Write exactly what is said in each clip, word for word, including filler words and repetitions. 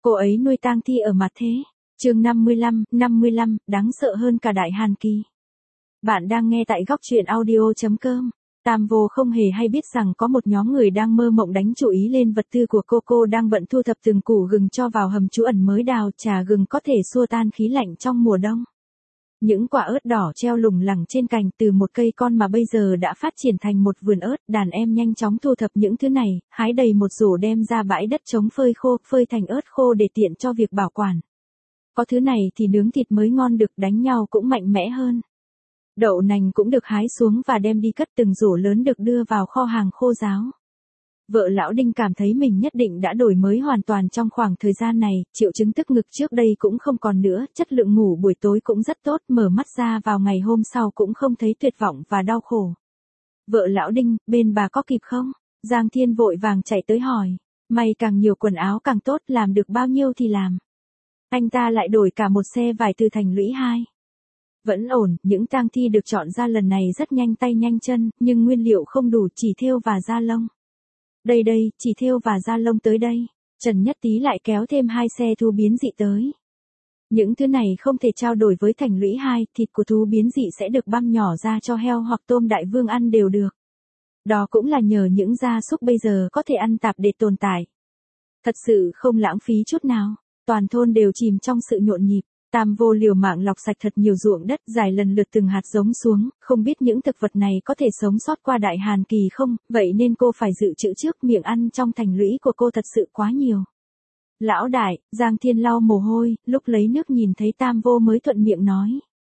Cô ấy nuôi tang thi ở mặt thế. Chương năm mươi lăm, năm mươi lăm, đáng sợ hơn cả Đại Hàn Kỳ. Bạn đang nghe tại góc truyện audio chấm com. Tam Vô không hề hay biết rằng có một nhóm người đang mơ mộng đánh chú ý lên vật tư của cô. Cô đang bận thu thập từng củ gừng cho vào hầm trú ẩn mới đào. Trà gừng có thể xua tan khí lạnh trong mùa đông. Những quả ớt đỏ treo lủng lẳng trên cành từ một cây con mà bây giờ đã phát triển thành một vườn ớt. Đàn em nhanh chóng thu thập những thứ này, hái đầy một rổ đem ra bãi đất trống phơi khô, phơi thành ớt khô để tiện cho việc bảo quản. Có thứ này thì nướng thịt mới ngon được, đánh nhau cũng mạnh mẽ hơn. Đậu nành cũng được hái xuống và đem đi cất, từng rổ lớn được đưa vào kho hàng khô ráo. Vợ Lão Đinh cảm thấy mình nhất định đã đổi mới hoàn toàn trong khoảng thời gian này, triệu chứng tức ngực trước đây cũng không còn nữa, chất lượng ngủ buổi tối cũng rất tốt, mở mắt ra vào ngày hôm sau cũng không thấy tuyệt vọng và đau khổ. Vợ Lão Đinh, bên bà có kịp không? Giang Thiên vội vàng chạy tới hỏi. May càng nhiều quần áo càng tốt, làm được bao nhiêu thì làm. Anh ta lại đổi cả một xe vải từ Thành Lũy hai. Vẫn ổn, những tang thi được chọn ra lần này rất nhanh tay nhanh chân, nhưng nguyên liệu không đủ, chỉ thêu và da lông. Đây đây, chỉ thêu và da lông tới đây. Trần Nhất Tý lại kéo thêm hai xe thú biến dị tới. Những thứ này không thể trao đổi với Thành Lũy hai, thịt của thú biến dị sẽ được băm nhỏ ra cho heo hoặc tôm đại vương ăn đều được. Đó cũng là nhờ những gia súc bây giờ có thể ăn tạp để tồn tại. Thật sự không lãng phí chút nào. Toàn thôn đều chìm trong sự nhộn nhịp. Tam Vô liều mạng lọc sạch thật nhiều ruộng đất, rải lần lượt từng hạt giống xuống, không biết những thực vật này có thể sống sót qua Đại Hàn Kỳ không, vậy nên cô phải dự trữ trước, miệng ăn trong Thành Lũy của cô thật sự quá nhiều. Lão đại, Giang Thiên lau mồ hôi, lúc lấy nước nhìn thấy Tam Vô mới thuận miệng nói.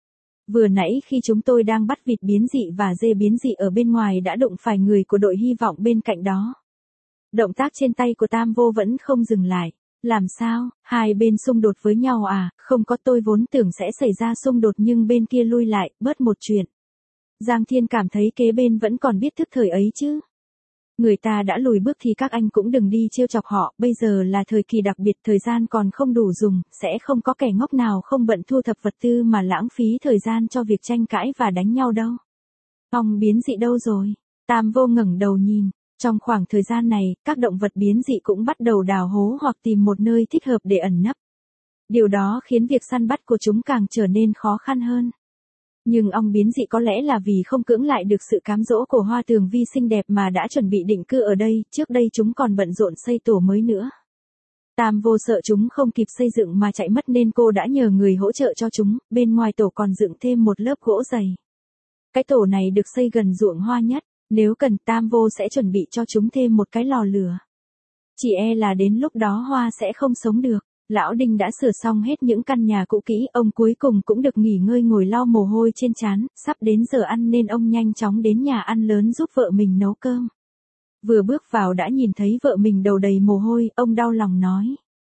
Vừa nãy khi chúng tôi đang bắt vịt biến dị và dê biến dị ở bên ngoài đã đụng phải người của đội hy vọng bên cạnh đó. Động tác trên tay của Tam Vô vẫn không dừng lại. Làm sao, hai bên xung đột với nhau à? Không có, tôi vốn tưởng sẽ xảy ra xung đột nhưng bên kia lui lại, bớt một chuyện. Giang Thiên cảm thấy kế bên vẫn còn biết thức thời ấy chứ. Người ta đã lùi bước thì các anh cũng đừng đi trêu chọc họ, bây giờ là thời kỳ đặc biệt, thời gian còn không đủ dùng, sẽ không có kẻ ngốc nào không bận thu thập vật tư mà lãng phí thời gian cho việc tranh cãi và đánh nhau đâu. Ong biến dị đâu rồi? Tam Vô ngẩng đầu nhìn. Trong khoảng thời gian này, các động vật biến dị cũng bắt đầu đào hố hoặc tìm một nơi thích hợp để ẩn nấp. Điều đó khiến việc săn bắt của chúng càng trở nên khó khăn hơn. Nhưng ong biến dị có lẽ là vì không cưỡng lại được sự cám dỗ của Hoa Tường Vi xinh đẹp mà đã chuẩn bị định cư ở đây, trước đây chúng còn bận rộn xây tổ mới nữa. Tam Vô sợ chúng không kịp xây dựng mà chạy mất nên cô đã nhờ người hỗ trợ cho chúng, bên ngoài tổ còn dựng thêm một lớp gỗ dày. Cái tổ này được xây gần ruộng hoa nhất. Nếu cần, Tam Vô sẽ chuẩn bị cho chúng thêm một cái lò lửa. Chỉ e là đến lúc đó Hoa sẽ không sống được. Lão Đinh đã sửa xong hết những căn nhà cũ kỹ, ông cuối cùng cũng được nghỉ ngơi ngồi lau mồ hôi trên trán, sắp đến giờ ăn nên ông nhanh chóng đến nhà ăn lớn giúp vợ mình nấu cơm. Vừa bước vào đã nhìn thấy vợ mình đầu đầy mồ hôi, ông đau lòng nói.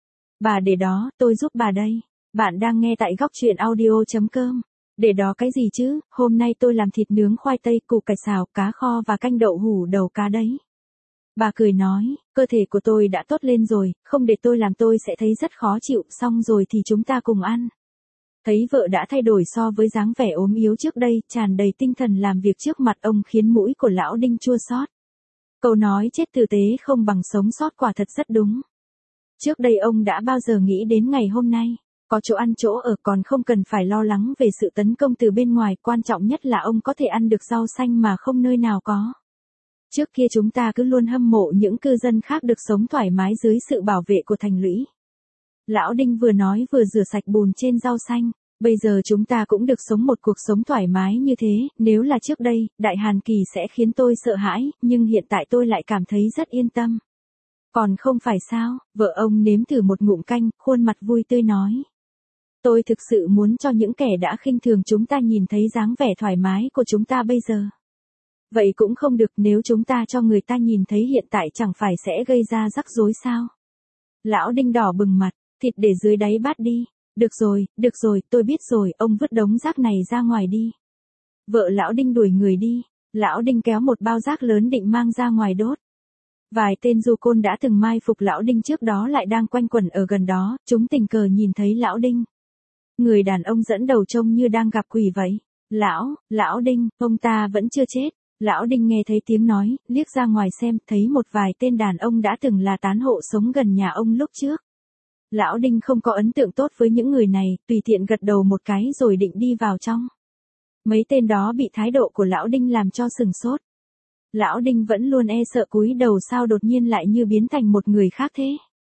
Bà để đó, tôi giúp bà đây. Bạn đang nghe tại góc truyện audio chấm com. Để đó cái gì chứ, hôm nay tôi làm thịt nướng khoai tây, củ cải xào, cá kho và canh đậu hủ đầu cá đấy. Bà cười nói, cơ thể của tôi đã tốt lên rồi, không để tôi làm tôi sẽ thấy rất khó chịu, xong rồi thì chúng ta cùng ăn. Thấy vợ đã thay đổi so với dáng vẻ ốm yếu trước đây, tràn đầy tinh thần làm việc trước mặt ông khiến mũi của Lão Đinh chua xót. Câu nói chết tử tế không bằng sống sót quả thật rất đúng. Trước đây ông đã bao giờ nghĩ đến ngày hôm nay. Có chỗ ăn chỗ ở còn không cần phải lo lắng về sự tấn công từ bên ngoài, quan trọng nhất là ông có thể ăn được rau xanh mà không nơi nào có. Trước kia chúng ta cứ luôn hâm mộ những cư dân khác được sống thoải mái dưới sự bảo vệ của Thành Lũy. Lão Đinh vừa nói vừa rửa sạch bùn trên rau xanh, bây giờ chúng ta cũng được sống một cuộc sống thoải mái như thế, nếu là trước đây, Đại Hàn Kỳ sẽ khiến tôi sợ hãi, nhưng hiện tại tôi lại cảm thấy rất yên tâm. Còn không phải sao, vợ ông nếm thử một ngụm canh, khuôn mặt vui tươi nói. Tôi thực sự muốn cho những kẻ đã khinh thường chúng ta nhìn thấy dáng vẻ thoải mái của chúng ta bây giờ. Vậy cũng không được, nếu chúng ta cho người ta nhìn thấy hiện tại chẳng phải sẽ gây ra rắc rối sao? Lão Đinh đỏ bừng mặt, thịt để dưới đáy bát đi. Được rồi, được rồi, tôi biết rồi, ông vứt đống rác này ra ngoài đi. Vợ Lão Đinh đuổi người đi. Lão Đinh kéo một bao rác lớn định mang ra ngoài đốt. Vài tên du côn đã từng mai phục Lão Đinh trước đó lại đang quanh quẩn ở gần đó, chúng tình cờ nhìn thấy Lão Đinh. Người đàn ông dẫn đầu trông như đang gặp quỷ vậy. Lão, Lão Đinh, ông ta vẫn chưa chết. Lão Đinh nghe thấy tiếng nói, liếc ra ngoài xem, thấy một vài tên đàn ông đã từng là tán hộ sống gần nhà ông lúc trước. Lão Đinh không có ấn tượng tốt với những người này, tùy tiện gật đầu một cái rồi định đi vào trong. Mấy tên đó bị thái độ của Lão Đinh làm cho sừng sốt. Lão Đinh vẫn luôn e sợ cúi đầu sao đột nhiên lại như biến thành một người khác thế.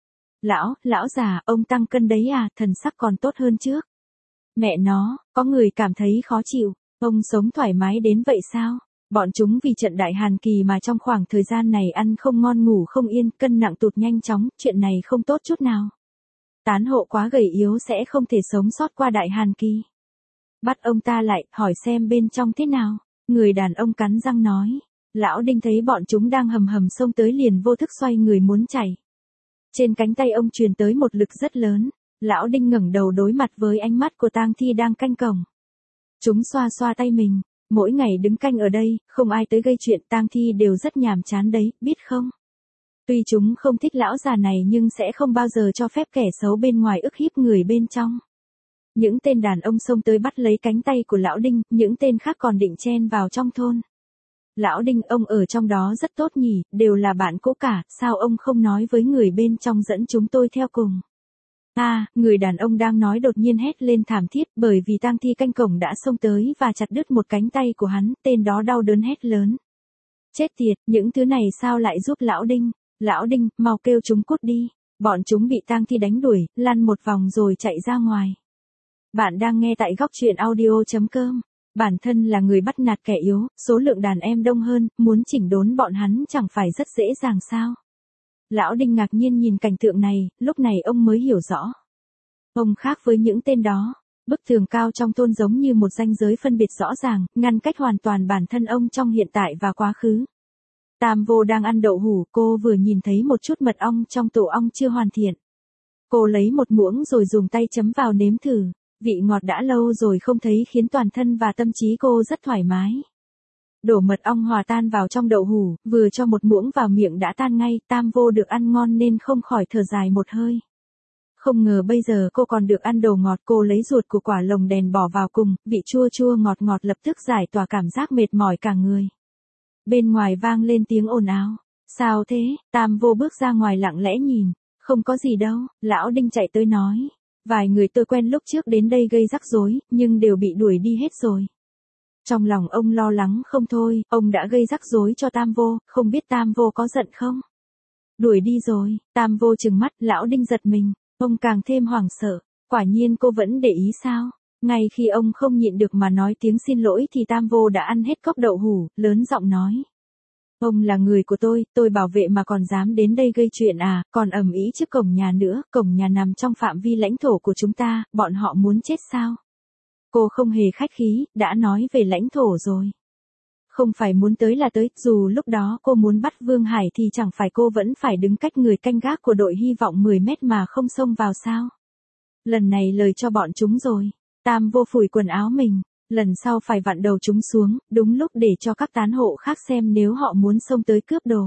Lão, lão già, ông tăng cân đấy à, thần sắc còn tốt hơn trước. Mẹ nó, có người cảm thấy khó chịu, ông sống thoải mái đến vậy sao? Bọn chúng vì trận đại hàn kỳ mà trong khoảng thời gian này ăn không ngon ngủ không yên, cân nặng tụt nhanh chóng, chuyện này không tốt chút nào. Tán hộ quá gầy yếu sẽ không thể sống sót qua đại hàn kỳ. Bắt ông ta lại, hỏi xem bên trong thế nào. Người đàn ông cắn răng nói. Lão Đinh thấy bọn chúng đang hầm hầm xông tới liền vô thức xoay người muốn chạy. Trên cánh tay ông truyền tới một lực rất lớn. Lão Đinh ngẩng đầu đối mặt với ánh mắt của tang thi đang canh cổng. Chúng xoa xoa tay mình. Mỗi ngày đứng canh ở đây, không ai tới gây chuyện, tang thi đều rất nhàm chán đấy, biết không? Tuy chúng không thích lão già này nhưng sẽ không bao giờ cho phép kẻ xấu bên ngoài ức hiếp người bên trong. Những tên đàn ông xông tới bắt lấy cánh tay của lão Đinh, những tên khác còn định chen vào trong thôn. Lão Đinh, ông ở trong đó rất tốt nhỉ, đều là bạn cũ cả, sao ông không nói với người bên trong dẫn chúng tôi theo cùng? À, người đàn ông đang nói đột nhiên hét lên thảm thiết bởi vì tang thi canh cổng đã xông tới và chặt đứt một cánh tay của hắn, tên đó đau đớn hét lớn. Chết tiệt, những thứ này sao lại giúp lão Đinh? Lão Đinh, mau kêu chúng cút đi. Bọn chúng bị tang thi đánh đuổi, lăn một vòng rồi chạy ra ngoài. Bạn đang nghe tại góc truyện audio chấm com. Bản thân là người bắt nạt kẻ yếu, số lượng đàn em đông hơn, muốn chỉnh đốn bọn hắn chẳng phải rất dễ dàng sao? Lão Đinh ngạc nhiên nhìn cảnh tượng này, lúc này ông mới hiểu rõ. Ông khác với những tên đó. Bức tường cao trong thôn giống như một ranh giới phân biệt rõ ràng, ngăn cách hoàn toàn bản thân ông trong hiện tại và quá khứ. Tam Vô đang ăn đậu hủ, cô vừa nhìn thấy một chút mật ong trong tổ ong chưa hoàn thiện. Cô lấy một muỗng rồi dùng tay chấm vào nếm thử, vị ngọt đã lâu rồi không thấy khiến toàn thân và tâm trí cô rất thoải mái. Đổ mật ong hòa tan vào trong đậu hủ, vừa cho một muỗng vào miệng đã tan ngay, Tam Vô được ăn ngon nên không khỏi thở dài một hơi. Không ngờ bây giờ cô còn được ăn đồ ngọt, cô lấy ruột của quả lồng đèn bỏ vào cùng, vị chua chua ngọt ngọt lập tức giải tỏa cảm giác mệt mỏi cả người. Bên ngoài vang lên tiếng ồn ào. Sao thế? Tam Vô bước ra ngoài lặng lẽ nhìn. Không có gì đâu, lão Đinh chạy tới nói. Vài người tôi quen lúc trước đến đây gây rắc rối, nhưng đều bị đuổi đi hết rồi. Trong lòng ông lo lắng không thôi, ông đã gây rắc rối cho Tam Vô, không biết Tam Vô có giận không? Đuổi đi rồi, Tam Vô trừng mắt, lão Đinh giật mình, ông càng thêm hoảng sợ, quả nhiên cô vẫn để ý sao? Ngay khi ông không nhịn được mà nói tiếng xin lỗi thì Tam Vô đã ăn hết cốc đậu hủ, lớn giọng nói. Ông là người của tôi, tôi bảo vệ mà còn dám đến đây gây chuyện à, còn ầm ĩ trước cổng nhà nữa, cổng nhà nằm trong phạm vi lãnh thổ của chúng ta, bọn họ muốn chết sao? Cô không hề khách khí, đã nói về lãnh thổ rồi. Không phải muốn tới là tới, dù lúc đó cô muốn bắt Vương Hải thì chẳng phải cô vẫn phải đứng cách người canh gác của đội hy vọng mười mét mà không xông vào sao? Lần này lời cho bọn chúng rồi. Tam Vô phủi quần áo mình, lần sau phải vặn đầu chúng xuống, đúng lúc để cho các tán hộ khác xem nếu họ muốn xông tới cướp đồ.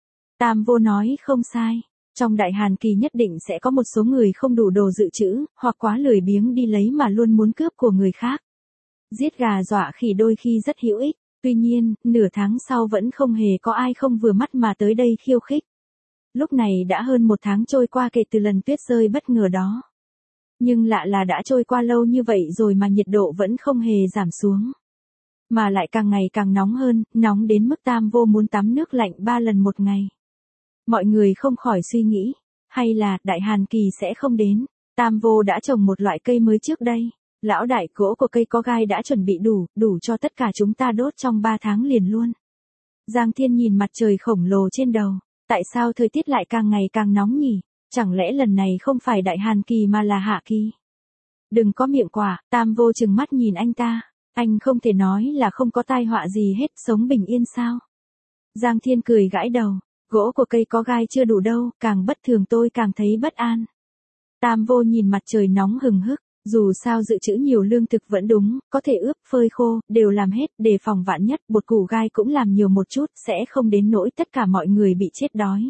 Tam Vô nói không sai, trong đại hàn kỳ nhất định sẽ có một số người không đủ đồ dự trữ, hoặc quá lười biếng đi lấy mà luôn muốn cướp của người khác. Giết gà dọa khỉ đôi khi rất hữu ích, tuy nhiên, nửa tháng sau vẫn không hề có ai không vừa mắt mà tới đây khiêu khích. Lúc này đã hơn một tháng trôi qua kể từ lần tuyết rơi bất ngờ đó. Nhưng lạ là đã trôi qua lâu như vậy rồi mà nhiệt độ vẫn không hề giảm xuống. Mà lại càng ngày càng nóng hơn, nóng đến mức Tam Vô muốn tắm nước lạnh ba lần một ngày. Mọi người không khỏi suy nghĩ, hay là đại hàn kỳ sẽ không đến. Tam Vô đã trồng một loại cây mới trước đây. Lão đại, gỗ của cây có gai đã chuẩn bị đủ, đủ cho tất cả chúng ta đốt trong ba tháng liền luôn. Giang Thiên nhìn mặt trời khổng lồ trên đầu. Tại sao thời tiết lại càng ngày càng nóng nhỉ? Chẳng lẽ lần này không phải đại hàn kỳ mà là hạ kỳ? Đừng có miệng quả, Tam Vô trừng mắt nhìn anh ta. Anh không thể nói là không có tai họa gì hết, sống bình yên sao? Giang Thiên cười gãi đầu. Gỗ của cây có gai chưa đủ đâu, càng bất thường tôi càng thấy bất an. Tam Vô nhìn mặt trời nóng hừng hực. Dù sao dự trữ nhiều lương thực vẫn đúng, có thể ướp, phơi khô, đều làm hết, đề phòng vạn nhất, bột củ gai cũng làm nhiều một chút, sẽ không đến nỗi tất cả mọi người bị chết đói.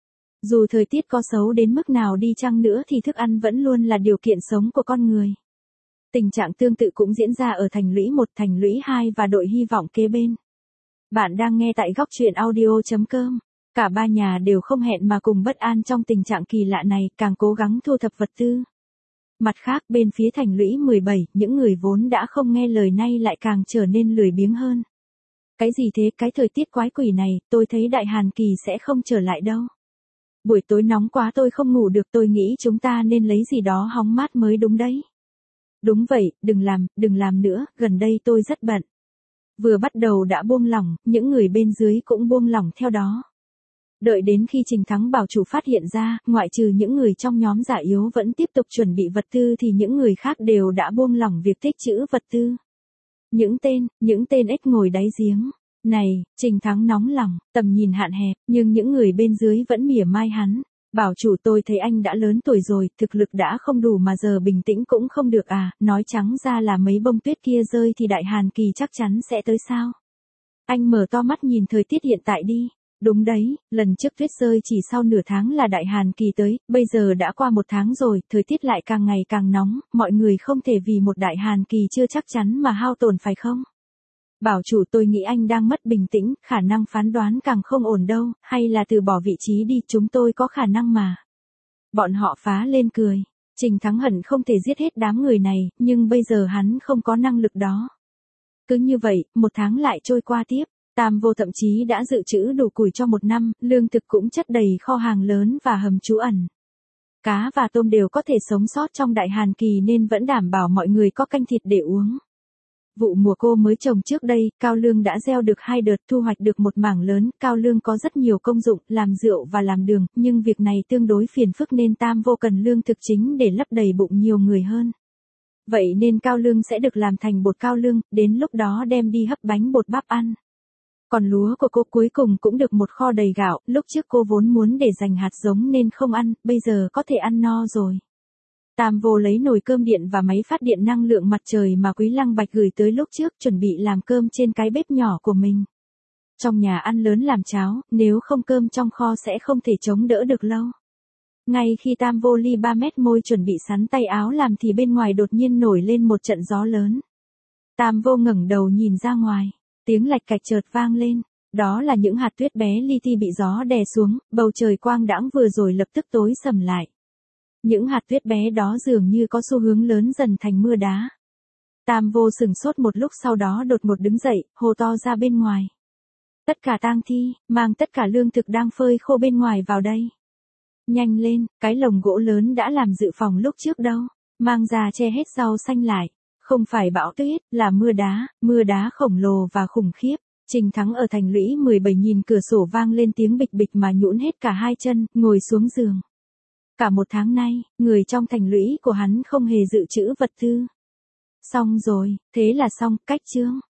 Dù thời tiết có xấu đến mức nào đi chăng nữa thì thức ăn vẫn luôn là điều kiện sống của con người. Tình trạng tương tự cũng diễn ra ở thành lũy một, thành lũy hai và đội hy vọng kế bên. Bạn đang nghe tại góc truyện audio chấm com. Cả ba nhà đều không hẹn mà cùng bất an trong tình trạng kỳ lạ này, càng cố gắng thu thập vật tư. Mặt khác bên phía thành lũy mười bảy, những người vốn đã không nghe lời nay lại càng trở nên lười biếng hơn. Cái gì thế, cái thời tiết quái quỷ này, tôi thấy đại hàn kỳ sẽ không trở lại đâu. Buổi tối nóng quá tôi không ngủ được, tôi nghĩ chúng ta nên lấy gì đó hóng mát mới đúng đấy. Đúng vậy, đừng làm, đừng làm nữa, gần đây tôi rất bận. Vừa bắt đầu đã buông lỏng, những người bên dưới cũng buông lỏng theo đó. Đợi đến khi Trình Thắng bảo chủ phát hiện ra, ngoại trừ những người trong nhóm giả yếu vẫn tiếp tục chuẩn bị vật tư thì những người khác đều đã buông lỏng việc tích trữ vật tư. Những tên, những tên ếch ngồi đáy giếng. Này, Trình Thắng nóng lòng, tầm nhìn hạn hẹp, nhưng những người bên dưới vẫn mỉa mai hắn. Bảo chủ tôi thấy anh đã lớn tuổi rồi, thực lực đã không đủ mà giờ bình tĩnh cũng không được à, nói trắng ra là mấy bông tuyết kia rơi thì đại hàn kỳ chắc chắn sẽ tới sao. Anh mở to mắt nhìn thời tiết hiện tại đi. Đúng đấy, lần trước tuyết rơi chỉ sau nửa tháng là đại hàn kỳ tới, bây giờ đã qua một tháng rồi, thời tiết lại càng ngày càng nóng, mọi người không thể vì một đại hàn kỳ chưa chắc chắn mà hao tổn phải không? Bảo chủ tôi nghĩ anh đang mất bình tĩnh, khả năng phán đoán càng không ổn đâu, hay là từ bỏ vị trí đi, chúng tôi có khả năng mà. Bọn họ phá lên cười. Trình Thắng hận không thể giết hết đám người này, nhưng bây giờ hắn không có năng lực đó. Cứ như vậy, một tháng lại trôi qua tiếp. Tam Vô thậm chí đã dự trữ đủ củi cho một năm, lương thực cũng chất đầy kho hàng lớn và hầm trú ẩn. Cá và tôm đều có thể sống sót trong đại hàn kỳ nên vẫn đảm bảo mọi người có canh thịt để uống. Vụ mùa cô mới trồng trước đây, cao lương đã gieo được hai đợt, thu hoạch được một mảng lớn, cao lương có rất nhiều công dụng, làm rượu và làm đường, nhưng việc này tương đối phiền phức nên Tam Vô cần lương thực chính để lấp đầy bụng nhiều người hơn. Vậy nên cao lương sẽ được làm thành bột cao lương, đến lúc đó đem đi hấp bánh bột bắp ăn. Còn lúa của cô cuối cùng cũng được một kho đầy gạo, lúc trước cô vốn muốn để dành hạt giống nên không ăn, bây giờ có thể ăn no rồi. Tam Vô lấy nồi cơm điện và máy phát điện năng lượng mặt trời mà Quý Lăng Bạch gửi tới lúc trước, chuẩn bị làm cơm trên cái bếp nhỏ của mình. Trong nhà ăn lớn làm cháo, nếu không cơm trong kho sẽ không thể chống đỡ được lâu. Ngay khi Tam Vô ly ba mét môi chuẩn bị sắn tay áo làm thì bên ngoài đột nhiên nổi lên một trận gió lớn. Tam Vô ngẩng đầu nhìn ra ngoài, tiếng lạch cạch chợt vang lên. Đó là những hạt tuyết bé li ti bị gió đè xuống, bầu trời quang đãng vừa rồi lập tức tối sầm lại. Những hạt tuyết bé đó dường như có xu hướng lớn dần thành mưa đá. Tam Vô sửng sốt một lúc sau đó đột ngột đứng dậy, hô to ra bên ngoài. Tất cả tang thi, mang tất cả lương thực đang phơi khô bên ngoài vào đây. Nhanh lên, cái lồng gỗ lớn đã làm dự phòng lúc trước đâu, mang ra che hết rau xanh lại. Không phải bão tuyết, là mưa đá, mưa đá khổng lồ và khủng khiếp. Trình Thắng ở thành lũy mười bảy nhìn cửa sổ vang lên tiếng bịch bịch mà nhũn hết cả hai chân, ngồi xuống giường. Cả một tháng nay, người trong thành lũy của hắn không hề dự trữ vật tư. Xong rồi, thế là xong, cách chương.